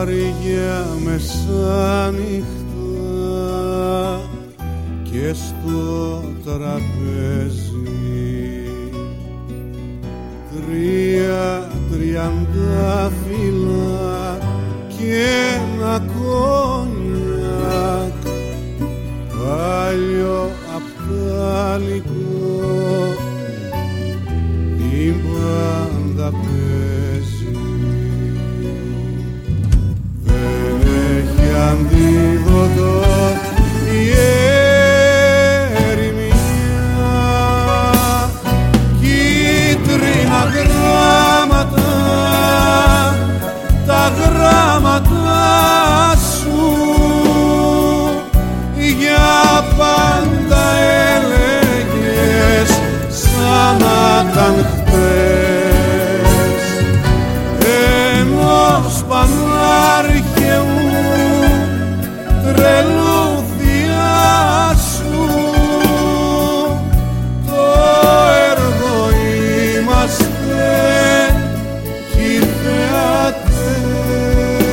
βαριά μεσάνυχτα και στο τραπέζι 30 φύλλα και ένα κόνιακ παλιό απτάλικο την πάντα παίζει. Δεν έχει αντίδοτο η ερημιά, κίτρινα γράμματα, τα γράμματα σου για πάντα έλεγες σαν να ήταν χτες ενός πανάρχαιου τρελού θειάσου. Το έργο είμαστε κι οι θεατές.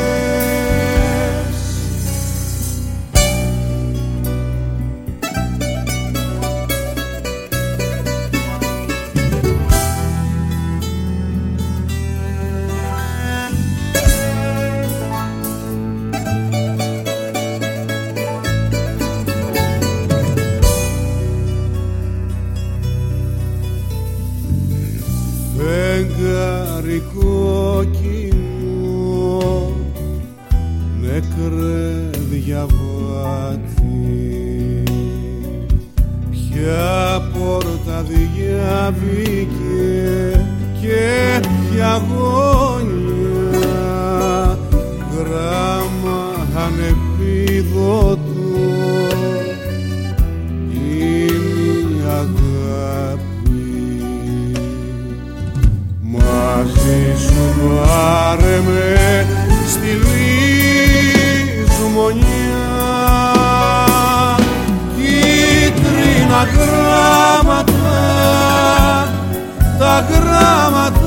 Φεγγάρι κόκκινο, νεκρέ διαβάτη, ποια πόρτα διάβηκε και ποια γωνιά, γράμμα ανεπίδωτο είναι η αγάπη. Μαζί σου πάρε με στη λησμονιά, κίτρινα γράμματα, τα γράμματα